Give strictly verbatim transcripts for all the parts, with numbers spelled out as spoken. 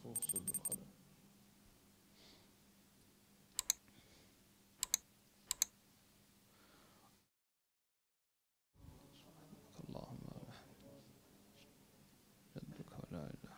محفوظ بالقلم. اللهم جدك ولا إله.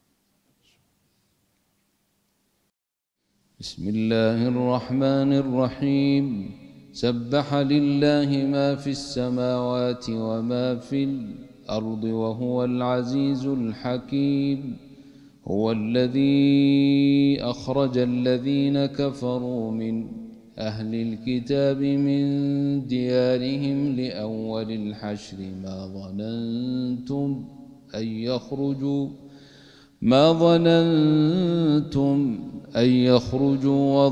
بسم الله الرحمن الرحيم. سبح لله ما في السماوات وما في الأرض وهو العزيز الحكيم. هو الذي أخرج الذين كفروا من أهل الكتاب من ديارهم لأول الحشر ما ظننتم أن يخرجوا ما ظننتم أن يخرجوا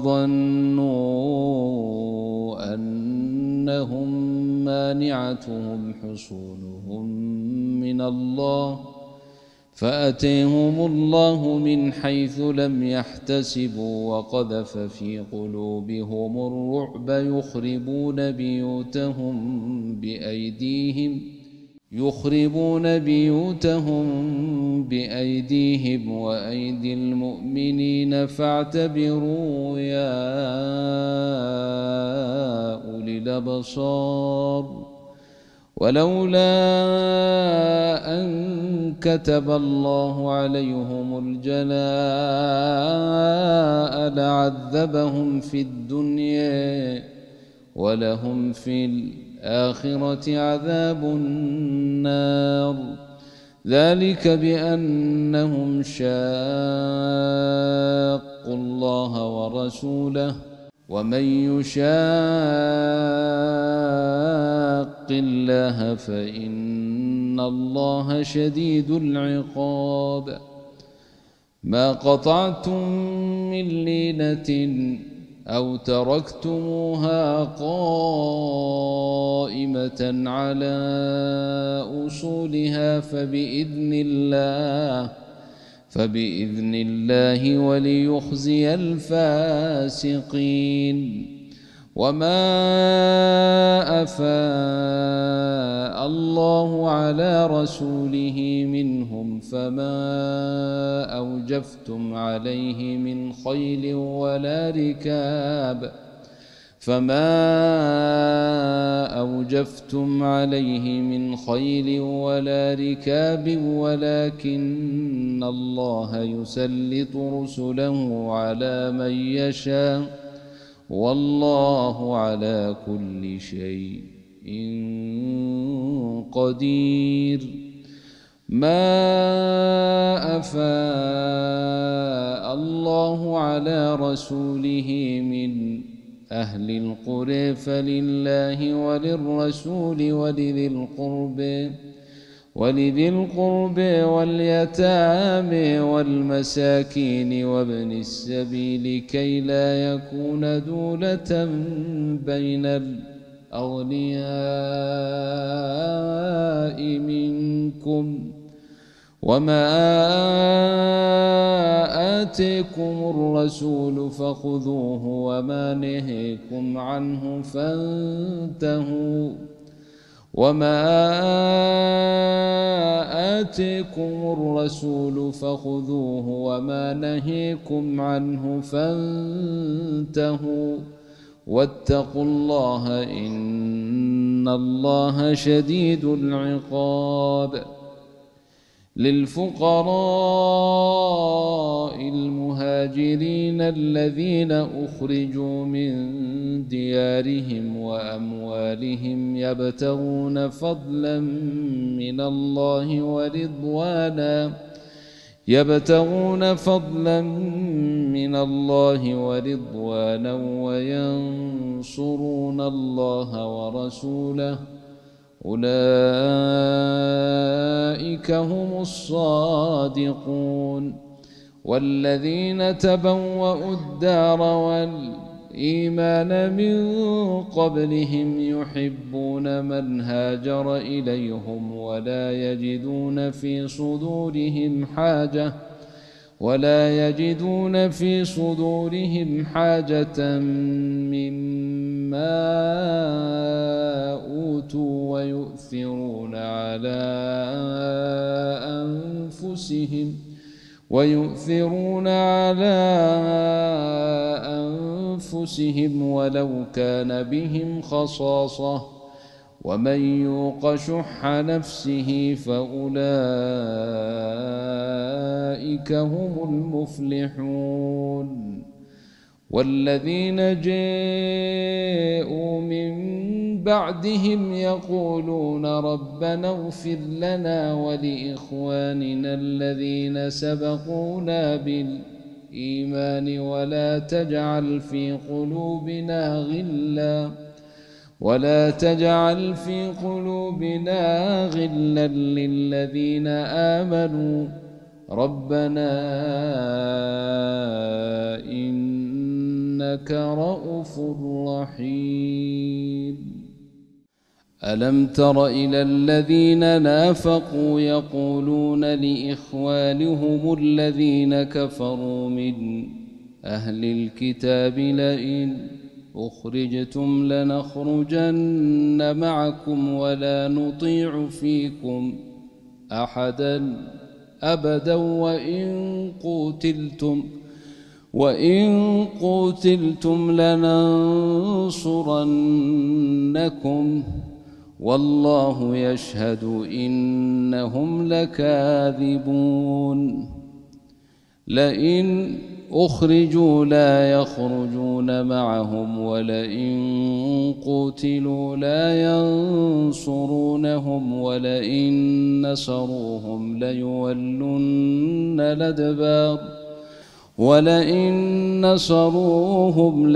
وظنوا أنهم مانعتهم حصونهم من الله فأتيهم الله من حيث لم يحتسبوا وقذف في قلوبهم الرعب يخربون بيوتهم بأيديهم يخربون بيوتهم بأيديهم وأيدي المؤمنين فاعتبروا يا أولي الأبصار. ولولا أن كتب الله عليهم الجلاء لعذبهم في الدنيا ولهم في الآخرة عذاب النار. ذلك بأنهم شاقوا الله ورسوله ومن يشاق الله فإن الله شديد العقاب. ما قطعتم من لينة أو تركتموها قائمة على أصولها فبإذن الله فبإذن الله وليخزي الفاسقين. وما أفاء الله على رسوله منهم فما أوجفتم عليه من خيل ولا ركاب فما أوجفتم عليه من خيل ولا ركاب ولكن الله يسلط رسله على من يشاء والله على كل شيء قدير. ما أفاء الله على رسوله من أهل القرى فلله وللرسول ولذي القربى ولذي القربى واليتامى والمساكين وابن السبيل كي لا يكون دولة بين الأغنياء منكم. وما آتيكم الرسول فخذوه وما نهيكم عنه فانتهوا وما آتيكم الرسول فخذوه وما نهيكم عنه فانتهوا واتقوا الله إن الله شديد العقاب. للفقراء المهاجرين الذين أخرجوا من ديارهم وأموالهم يبتغون فضلا من الله ورضوانا يبتغون فضلا من الله ورضوانا وينصرون الله ورسوله أولئك هم الصادقون. والذين تبوأوا الدار والإيمان من قبلهم يحبون من هاجر إليهم ولا يجدون في صدورهم حاجة ولا يجدون في صدورهم حاجة مما أوتوا ويؤثرون على أنفسهم ويؤثرون على أنفسهم ولو كان بهم خصاصة ومن يوق شح نفسه فأولئك هم المفلحون والذين جاءوا من بعدهم يقولون ربنا اغفر لنا ولإخواننا الذين سبقونا بالإيمان ولا تجعل في قلوبنا غلا ولا تجعل في قلوبنا غلا للذين آمنوا ربنا إنك رءوف رحيم. ألم تر إلى الذين نافقوا يقولون لإخوانهم الذين كفروا من أهل الكتاب لئن أخرجتم لنخرجن معكم ولا نطيع فيكم أحدا أبدا وإن قتلتم وإن قتلتم لننصرنكم والله يشهد إنهم لكاذبون. لئن أخرجوا لا يخرجون معهم ولئن قتلوا لا ينصرونهم ولئن نصروهم ليولن الأدبار ولئن نصروهم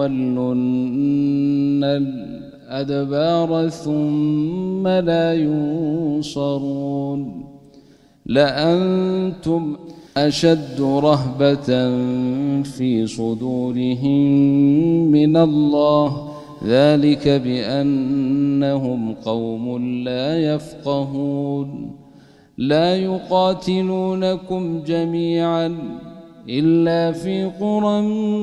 ليولن الأدبار ثم لا ينصرون لأنتم أشد رهبة في صدورهم من الله ذلك بأنهم قوم لا يفقهون. لا يقاتلونكم جميعا إلا في قرى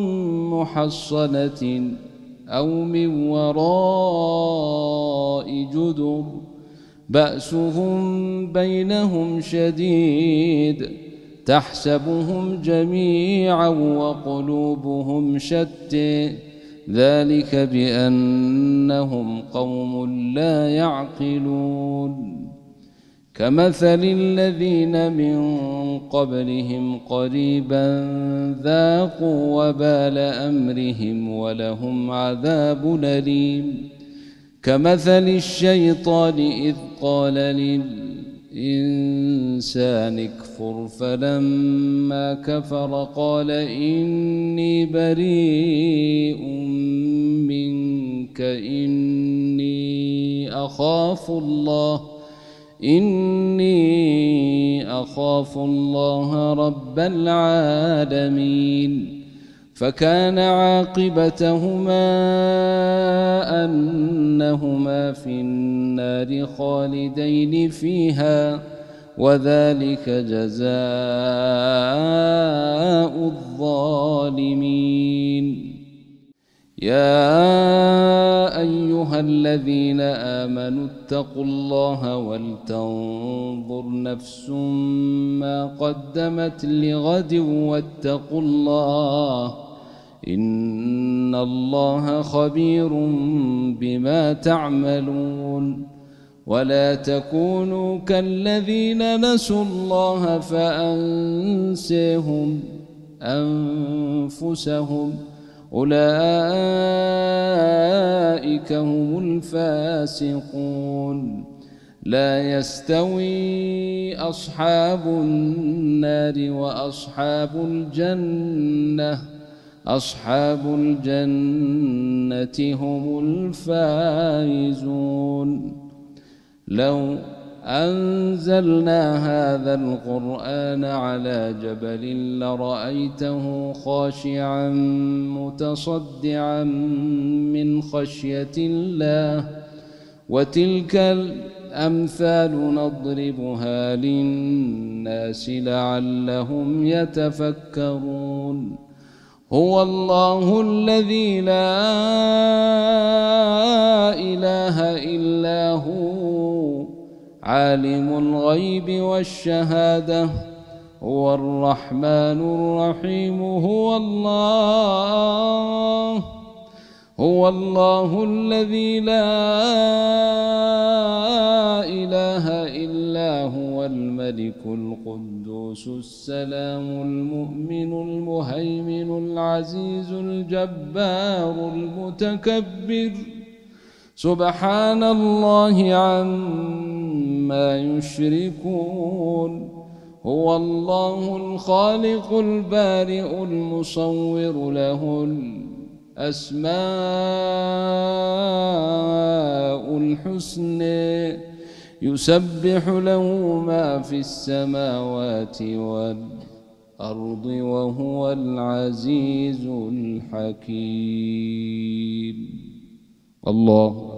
محصنة أو من وراء جدر بأسهم بينهم شديد تحسبهم جميعا وقلوبهم شتى ذلك بأنهم قوم لا يعقلون. كمثل الذين من قبلهم قريبا ذاقوا وبال أمرهم ولهم عذاب أليم. كمثل الشيطان إذ قال للإنسان اكفر فلما كفر قال إني بريء منك إني أخاف الله إني أخاف الله رب العالمين. فكان عاقبتهما أنهما في النار خالدين فيها وذلك جزاء الظالمين. يا أيها الذين آمنوا اتقوا الله ولتنظر نفس ما قدمت لغد واتقوا الله إن الله خبير بما تعملون. ولا تكونوا كالذين نسوا الله فأنساهم أنفسهم أولئك هم الفاسقون. لا يستوي أصحاب النار وأصحاب الجنة أصحاب الجنة هم الفائزون. لو أنزلنا هذا القرآن على جبل لرأيته خاشعا متصدعا من خشية الله وتلك الأمثال نضربها للناس لعلهم يتفكرون. هو الله الذي لا إله إلا هو عالم الغيب والشهادة هو الرحمن الرحيم هو الله هو الله الذي لا إله إلا هو الملك القدوس السلام المؤمن المهيمن العزيز الجبار المتكبر سبحان الله عما يشركون هو الله الخالق البارئ المصور له الأسماء الحسنى يسبح له ما في السماوات والأرض وهو العزيز الحكيم. الله